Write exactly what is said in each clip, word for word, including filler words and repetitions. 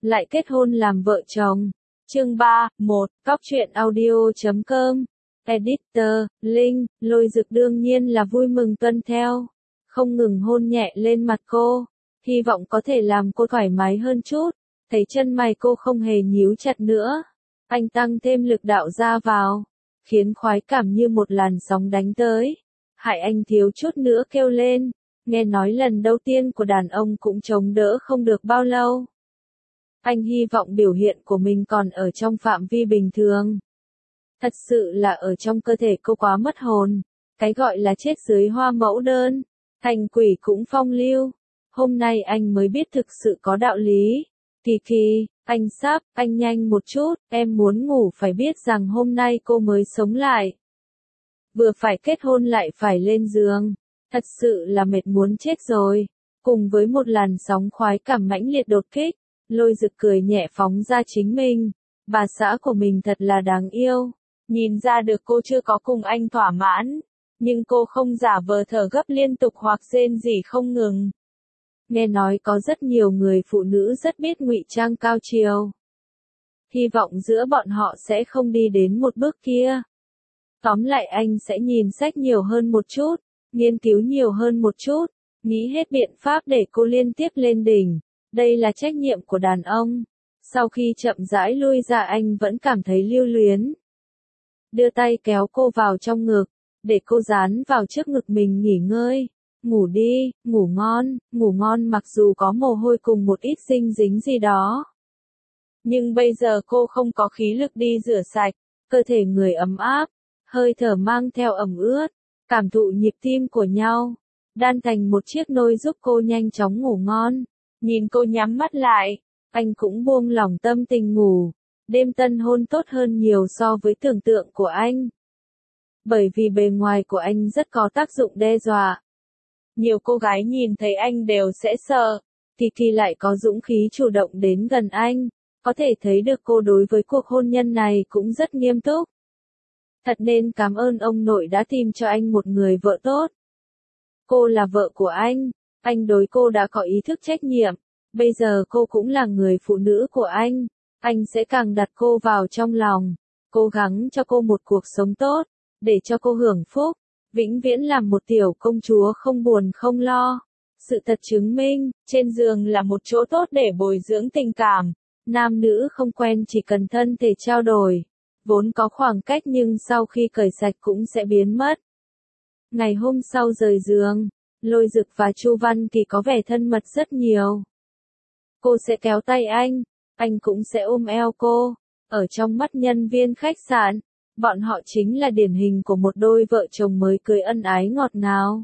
lại kết hôn làm vợ chồng. Chương ba, một, Cóc truyện audio chấm com. Editor, Linh, Lôi Dực đương nhiên là vui mừng tuân theo. Không ngừng hôn nhẹ lên mặt cô. Hy vọng có thể làm cô thoải mái hơn chút. Thấy chân mày cô không hề nhíu chặt nữa. Anh tăng thêm lực đạo ra vào. Khiến khoái cảm như một làn sóng đánh tới. Hại anh thiếu chút nữa kêu lên. Nghe nói lần đầu tiên của đàn ông cũng chống đỡ không được bao lâu. Anh hy vọng biểu hiện của mình còn ở trong phạm vi bình thường. Thật sự là ở trong cơ thể cô quá mất hồn. Cái gọi là chết dưới hoa mẫu đơn. Thành quỷ cũng phong lưu. Hôm nay anh mới biết thực sự có đạo lý. Kỳ kỳ, anh sắp, anh nhanh một chút, em muốn ngủ phải biết rằng hôm nay cô mới sống lại. Vừa phải kết hôn lại phải lên giường. Thật sự là mệt muốn chết rồi. Cùng với một làn sóng khoái cảm mãnh liệt đột kích, Lôi Dực cười nhẹ phóng ra chính mình. Bà xã của mình thật là đáng yêu. Nhìn ra được cô chưa có cùng anh thỏa mãn. Nhưng cô không giả vờ thở gấp liên tục hoặc rên rỉ không ngừng. Nghe nói có rất nhiều người phụ nữ rất biết ngụy trang cao chiều. Hy vọng giữa bọn họ sẽ không đi đến một bước kia. Tóm lại anh sẽ nhìn sách nhiều hơn một chút, nghiên cứu nhiều hơn một chút, nghĩ hết biện pháp để cô liên tiếp lên đỉnh. Đây là trách nhiệm của đàn ông. Sau khi chậm rãi lui ra anh vẫn cảm thấy lưu luyến. Đưa tay kéo cô vào trong ngực, để cô dán vào trước ngực mình nghỉ ngơi. Ngủ đi, ngủ ngon, ngủ ngon mặc dù có mồ hôi cùng một ít dinh dính gì đó. Nhưng bây giờ cô không có khí lực đi rửa sạch, cơ thể người ấm áp, hơi thở mang theo ẩm ướt, cảm thụ nhịp tim của nhau, đan thành một chiếc nôi giúp cô nhanh chóng ngủ ngon. Nhìn cô nhắm mắt lại, anh cũng buông lỏng tâm tình ngủ. Đêm tân hôn tốt hơn nhiều so với tưởng tượng của anh. Bởi vì bề ngoài của anh rất có tác dụng đe dọa. Nhiều cô gái nhìn thấy anh đều sẽ sợ. Kỳ Kỳ lại có dũng khí chủ động đến gần anh. Có thể thấy được cô đối với cuộc hôn nhân này cũng rất nghiêm túc. Thật nên cảm ơn ông nội đã tìm cho anh một người vợ tốt. Cô là vợ của anh. Anh đối cô đã có ý thức trách nhiệm. Bây giờ cô cũng là người phụ nữ của anh. Anh sẽ càng đặt cô vào trong lòng. Cố gắng cho cô một cuộc sống tốt. Để cho cô hưởng phúc. Vĩnh viễn làm một tiểu công chúa không buồn không lo. Sự thật chứng minh, trên giường là một chỗ tốt để bồi dưỡng tình cảm. Nam nữ không quen chỉ cần thân thể trao đổi. Vốn có khoảng cách nhưng sau khi cởi sạch cũng sẽ biến mất. Ngày hôm sau rời giường, Lôi Dực và Chu Văn Kỳ có vẻ thân mật rất nhiều. Cô sẽ kéo tay anh, anh cũng sẽ ôm eo cô. Ở trong mắt nhân viên khách sạn, bọn họ chính là điển hình của một đôi vợ chồng mới cưới ân ái ngọt ngào.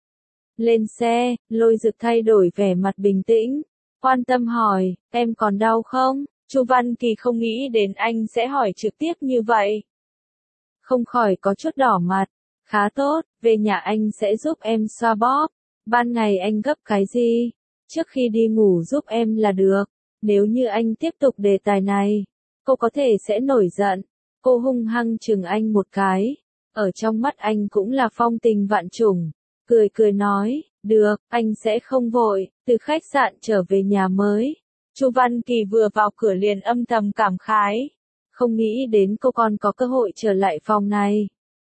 Lên xe, Lôi Dực thay đổi vẻ mặt bình tĩnh, quan tâm hỏi, em còn đau không? Chu Văn Kỳ không nghĩ đến anh sẽ hỏi trực tiếp như vậy. Không khỏi có chút đỏ mặt. Khá tốt, về nhà anh sẽ giúp em xoa bóp. Ban ngày anh gấp cái gì? Trước khi đi ngủ giúp em là được. Nếu như anh tiếp tục đề tài này, cô có thể sẽ nổi giận. Cô hung hăng chừng anh một cái. Ở trong mắt anh cũng là phong tình vạn trùng. Cười cười nói, được, anh sẽ không vội. Từ khách sạn trở về nhà mới. Chu Văn Kỳ vừa vào cửa liền âm thầm cảm khái. Không nghĩ đến cô còn có cơ hội trở lại phòng này.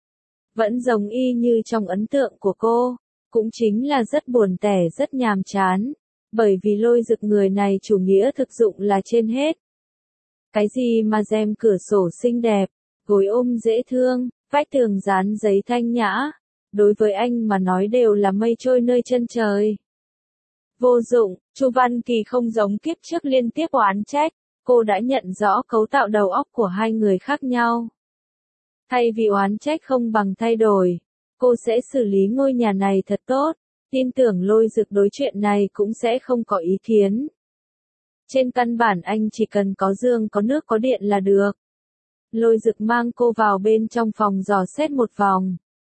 Vẫn giống y như trong ấn tượng của cô. Cũng chính là rất buồn tẻ rất nhàm chán. Bởi vì Lôi Dực người này chủ nghĩa thực dụng là trên hết. Cái gì mà rèm cửa sổ xinh đẹp, gối ôm dễ thương, vách tường dán giấy thanh nhã. Đối với anh mà nói đều là mây trôi nơi chân trời. Vô dụng, Chu Văn Kỳ không giống kiếp trước liên tiếp oán trách. Cô đã nhận rõ cấu tạo đầu óc của hai người khác nhau. Thay vì oán trách không bằng thay đổi, cô sẽ xử lý ngôi nhà này thật tốt. Tin tưởng Lôi Dực đối chuyện này cũng sẽ không có ý kiến. Trên căn bản anh chỉ cần có giường có nước có điện là được. Lôi Dực mang cô vào bên trong phòng dò xét một vòng.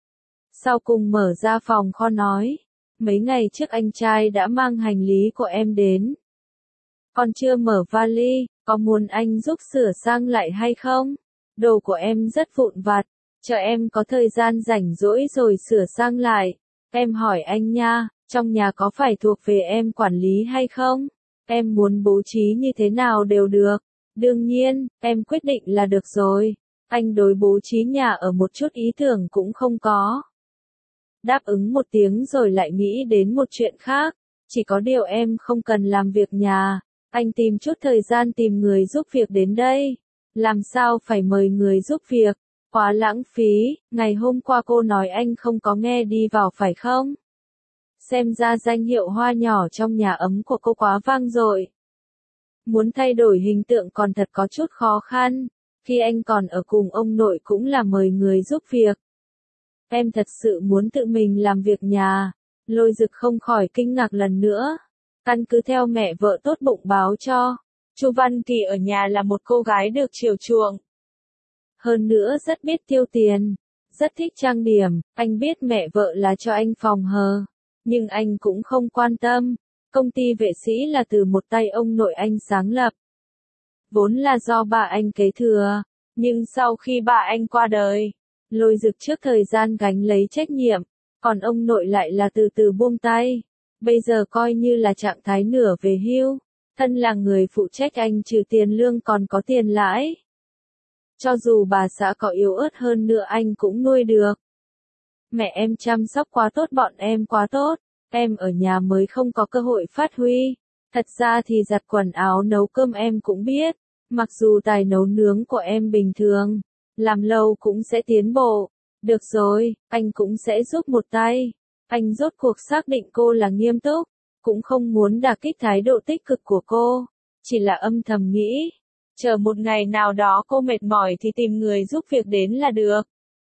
Sau cùng mở ra phòng kho nói. Mấy ngày trước anh trai đã mang hành lý của em đến. Còn chưa mở vali, có muốn anh giúp sửa sang lại hay không? Đồ của em rất vụn vặt, chờ em có thời gian rảnh rỗi rồi sửa sang lại. Em hỏi anh nha, trong nhà có phải thuộc về em quản lý hay không? Em muốn bố trí như thế nào đều được. Đương nhiên, em quyết định là được rồi. Anh đối bố trí nhà ở một chút ý tưởng cũng không có. Đáp ứng một tiếng rồi lại nghĩ đến một chuyện khác. Chỉ có điều em không cần làm việc nhà. Anh tìm chút thời gian tìm người giúp việc đến đây. Làm sao phải mời người giúp việc? Quá lãng phí. Ngày hôm qua cô nói anh không có nghe đi vào phải không? Xem ra danh hiệu hoa nhỏ trong nhà ấm của cô quá vang dội. Muốn thay đổi hình tượng còn thật có chút khó khăn. Khi anh còn ở cùng ông nội cũng là mời người giúp việc. Em thật sự muốn tự mình làm việc nhà. Lôi Dực không khỏi kinh ngạc lần nữa. Căn cứ theo mẹ vợ tốt bụng báo cho, Chu Văn Kỳ ở nhà là một cô gái được chiều chuộng. Hơn nữa rất biết tiêu tiền, rất thích trang điểm. Anh biết mẹ vợ là cho anh phòng hờ, nhưng anh cũng không quan tâm. Công ty vệ sĩ là từ một tay ông nội anh sáng lập. Vốn là do bà anh kế thừa, nhưng sau khi bà anh qua đời, Lôi Dực trước thời gian gánh lấy trách nhiệm, còn ông nội lại là từ từ buông tay. Bây giờ coi như là trạng thái nửa về hưu, thân là người phụ trách anh trừ tiền lương còn có tiền lãi. Cho dù bà xã có yếu ớt hơn nữa anh cũng nuôi được. Mẹ em chăm sóc quá tốt bọn em quá tốt, em ở nhà mới không có cơ hội phát huy. Thật ra thì giặt quần áo nấu cơm em cũng biết, mặc dù tài nấu nướng của em bình thường, làm lâu cũng sẽ tiến bộ. Được rồi, anh cũng sẽ giúp một tay. Anh rốt cuộc xác định cô là nghiêm túc, cũng không muốn đả kích thái độ tích cực của cô, chỉ là âm thầm nghĩ, chờ một ngày nào đó cô mệt mỏi thì tìm người giúp việc đến là được.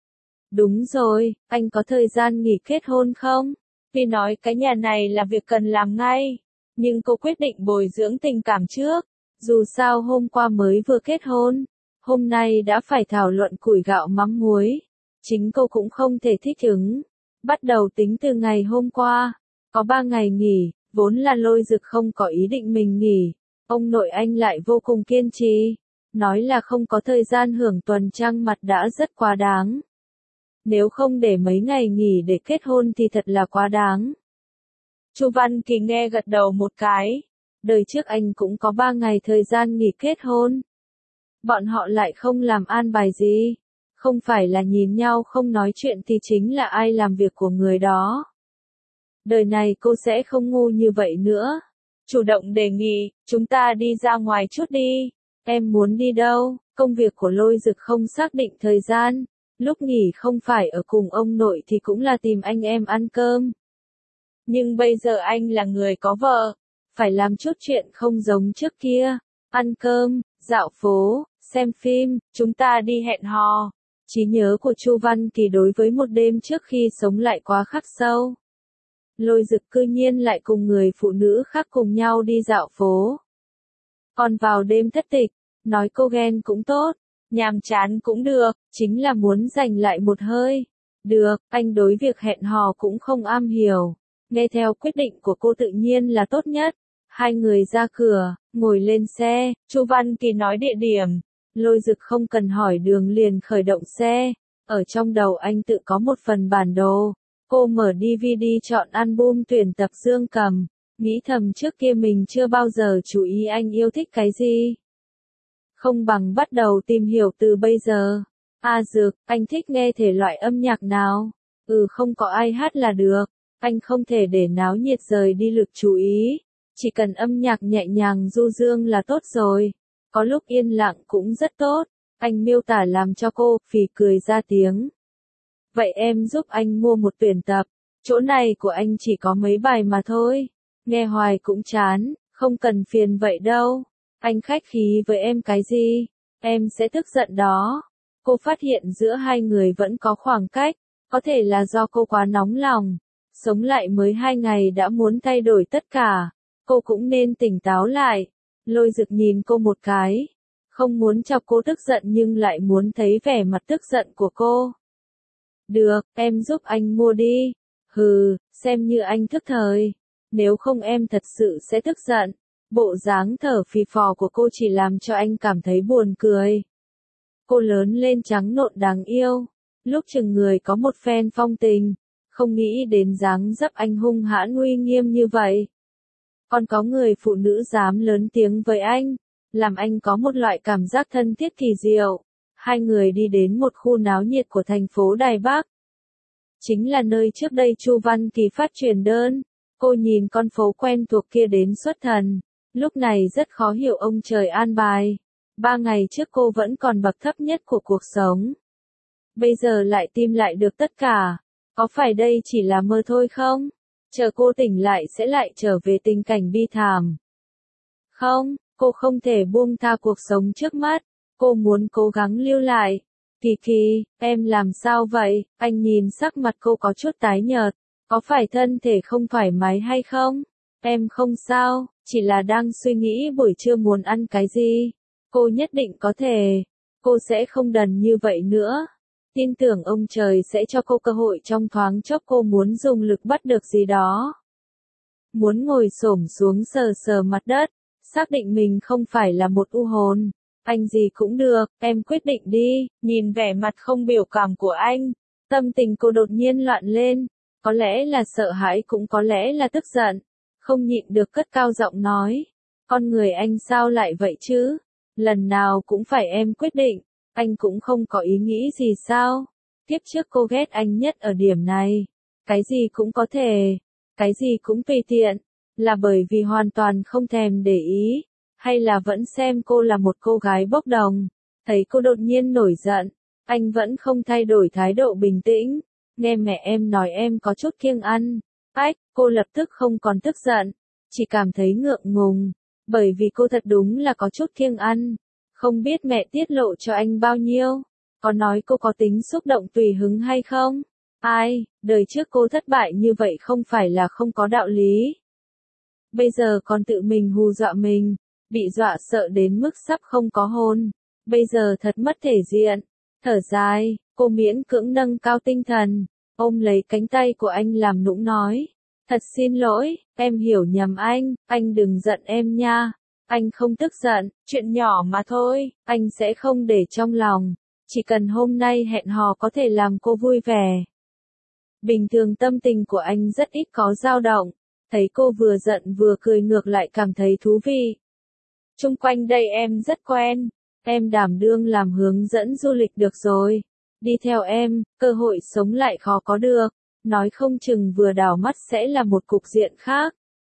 Đúng rồi, anh có thời gian nghỉ kết hôn không? Vì nói cái nhà này là việc cần làm ngay, nhưng cô quyết định bồi dưỡng tình cảm trước, dù sao hôm qua mới vừa kết hôn, hôm nay đã phải thảo luận củi gạo mắm muối, chính cô cũng không thể thích ứng. Bắt đầu tính từ ngày hôm qua, có ba ngày nghỉ, vốn là Lôi Dực không có ý định mình nghỉ, ông nội anh lại vô cùng kiên trì, nói là không có thời gian hưởng tuần trăng mật đã rất quá đáng. Nếu không để mấy ngày nghỉ để kết hôn thì thật là quá đáng. Chu Văn Kỳ nghe gật đầu một cái, đời trước anh cũng có ba ngày thời gian nghỉ kết hôn. Bọn họ lại không làm an bài gì. Không phải là nhìn nhau không nói chuyện thì chính là ai làm việc của người đó. Đời này cô sẽ không ngu như vậy nữa. Chủ động đề nghị, chúng ta đi ra ngoài chút đi. Em muốn đi đâu? Công việc của Lôi Dực không xác định thời gian. Lúc nghỉ không phải ở cùng ông nội thì cũng là tìm anh em ăn cơm. Nhưng bây giờ anh là người có vợ. Phải làm chút chuyện không giống trước kia. Ăn cơm, dạo phố, xem phim, chúng ta đi hẹn hò. Trí nhớ của Chu Văn Kỳ đối với một đêm trước khi sống lại quá khắc sâu. Lôi Dực cư nhiên lại cùng người phụ nữ khác cùng nhau đi dạo phố. Còn vào đêm thất tịch, nói cô ghen cũng tốt, nhàm chán cũng được, chính là muốn giành lại một hơi. Được, anh đối việc hẹn hò cũng không am hiểu. Nghe theo quyết định của cô tự nhiên là tốt nhất. Hai người ra cửa, ngồi lên xe, Chu Văn Kỳ nói địa điểm. Lôi Dực không cần hỏi đường liền khởi động xe. Ở trong đầu anh tự có một phần bản đồ. Cô mở đê vê đê chọn album tuyển tập Dương Cầm. Nghĩ thầm trước kia mình chưa bao giờ chú ý anh yêu thích cái gì. Không bằng bắt đầu tìm hiểu từ bây giờ. A Dực, anh thích nghe thể loại âm nhạc nào? Ừ, không có ai hát là được. Anh không thể để náo nhiệt rời đi lực chú ý. Chỉ cần âm nhạc nhẹ nhàng du dương là tốt rồi. Có lúc yên lặng cũng rất tốt. Anh miêu tả làm cho cô phì cười ra tiếng. Vậy em giúp anh mua một tuyển tập. Chỗ này của anh chỉ có mấy bài mà thôi. Nghe hoài cũng chán, không cần phiền vậy đâu. Anh khách khí với em cái gì? Em sẽ tức giận đó. Cô phát hiện giữa hai người vẫn có khoảng cách. Có thể là do cô quá nóng lòng. Sống lại mới hai ngày đã muốn thay đổi tất cả. Cô cũng nên tỉnh táo lại. Lôi Dực nhìn cô một cái. Không muốn chọc cô tức giận nhưng lại muốn thấy vẻ mặt tức giận của cô. Được, em giúp anh mua đi. Hừ, xem như anh thức thời. Nếu không em thật sự sẽ tức giận. Bộ dáng thở phì phò của cô chỉ làm cho anh cảm thấy buồn cười. Cô lớn lên trắng nộn đáng yêu. Lúc chừng người có một phen phong tình. Không nghĩ đến dáng dấp anh hung hãn uy nghiêm như vậy. Còn có người phụ nữ dám lớn tiếng với anh, làm anh có một loại cảm giác thân thiết kỳ diệu. Hai người đi đến một khu náo nhiệt của thành phố Đài Bắc. Chính là nơi trước đây Chu Văn Kỳ phát truyền đơn. Cô nhìn con phố quen thuộc kia đến xuất thần. Lúc này rất khó hiểu ông trời an bài. Ba ngày trước cô vẫn còn bậc thấp nhất của cuộc sống. Bây giờ lại tìm lại được tất cả. Có phải đây chỉ là mơ thôi không? Chờ cô tỉnh lại sẽ lại trở về tình cảnh bi thảm. Không, cô không thể buông tha cuộc sống trước mắt. Cô muốn cố gắng lưu lại. Kỳ Kỳ, em làm sao vậy? Anh nhìn sắc mặt cô có chút tái nhợt. Có phải thân thể không thoải mái hay không? Em không sao, chỉ là đang suy nghĩ buổi trưa muốn ăn cái gì. Cô nhất định có thể. Cô sẽ không đần như vậy nữa. Tin tưởng ông trời sẽ cho cô cơ hội trong thoáng chốc cô muốn dùng lực bắt được gì đó. Muốn ngồi xổm xuống sờ sờ mặt đất, xác định mình không phải là một u hồn. Anh gì cũng được, em quyết định đi. Nhìn vẻ mặt không biểu cảm của anh, tâm tình cô đột nhiên loạn lên. Có lẽ là sợ hãi cũng có lẽ là tức giận. Không nhịn được cất cao giọng nói. Con người anh sao lại vậy chứ? Lần nào cũng phải em quyết định. Anh cũng không có ý nghĩ gì sao? Tiếp trước cô ghét anh nhất ở điểm này. Cái gì cũng có thể. Cái gì cũng tùy tiện. Là bởi vì hoàn toàn không thèm để ý. Hay là vẫn xem cô là một cô gái bốc đồng. Thấy cô đột nhiên nổi giận. Anh vẫn không thay đổi thái độ bình tĩnh. Nghe mẹ em nói em có chút kiêng ăn. Ách, cô lập tức không còn tức giận. Chỉ cảm thấy ngượng ngùng. Bởi vì cô thật đúng là có chút kiêng ăn. Không biết mẹ tiết lộ cho anh bao nhiêu. Có nói cô có tính xúc động tùy hứng hay không? Ai, đời trước cô thất bại như vậy không phải là không có đạo lý. Bây giờ còn tự mình hù dọa mình. Bị dọa sợ đến mức sắp không có hồn. Bây giờ thật mất thể diện. Thở dài, cô miễn cưỡng nâng cao tinh thần. Ôm lấy cánh tay của anh làm nũng nói. Thật xin lỗi, em hiểu nhầm anh, anh đừng giận em nha. Anh không tức giận, chuyện nhỏ mà thôi, anh sẽ không để trong lòng. Chỉ cần hôm nay hẹn hò có thể làm cô vui vẻ. Bình thường tâm tình của anh rất ít có dao động. Thấy cô vừa giận vừa cười ngược lại cảm thấy thú vị. Chung quanh đây em rất quen. Em đảm đương làm hướng dẫn du lịch được rồi. Đi theo em, cơ hội sống lại khó có được. Nói không chừng vừa đảo mắt sẽ là một cục diện khác.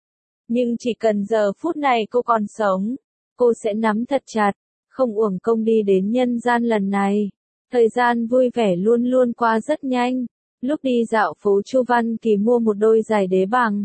Nhưng chỉ cần giờ phút này cô còn sống, cô sẽ nắm thật chặt, không uổng công đi đến nhân gian lần này. Thời gian vui vẻ luôn luôn qua rất nhanh. Lúc đi dạo phố Chu Văn Kỳ mua một đôi giày đế bằng.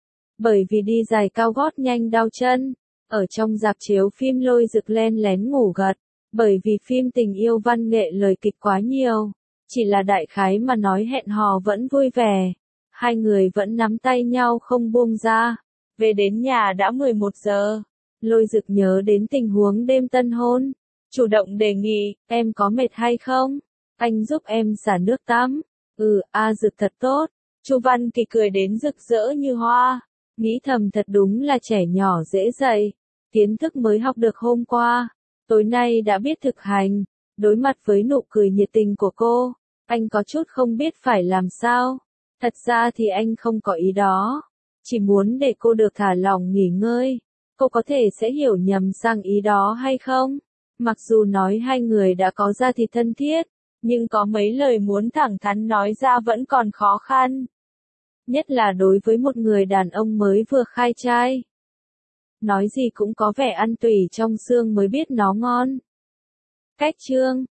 Bởi vì đi giày cao gót nhanh đau chân. Ở trong rạp chiếu phim Lôi Dực len lén ngủ gật. Bởi vì phim tình yêu văn nghệ lời kịch quá nhiều. Chỉ là đại khái mà nói hẹn hò vẫn vui vẻ. Hai người vẫn nắm tay nhau không buông ra. Về đến nhà đã mười một giờ. Lôi Dực nhớ đến tình huống đêm tân hôn. Chủ động đề nghị, em có mệt hay không? Anh giúp em xả nước tắm. Ừ, a Dực thật tốt. Chu Văn Kỳ cười đến rực rỡ như hoa. Nghĩ thầm thật đúng là trẻ nhỏ dễ dạy. Kiến thức mới học được hôm qua. Tối nay đã biết thực hành. Đối mặt với nụ cười nhiệt tình của cô, anh có chút không biết phải làm sao. Thật ra thì anh không có ý đó. Chỉ muốn để cô được thả lỏng nghỉ ngơi. Cô có thể sẽ hiểu nhầm sang ý đó hay không? Mặc dù nói hai người đã có ra thịt thân thiết, nhưng có mấy lời muốn thẳng thắn nói ra vẫn còn khó khăn. Nhất là đối với một người đàn ông mới vừa khai trai. Nói gì cũng có vẻ ăn tùy trong xương mới biết nó ngon. Cách chương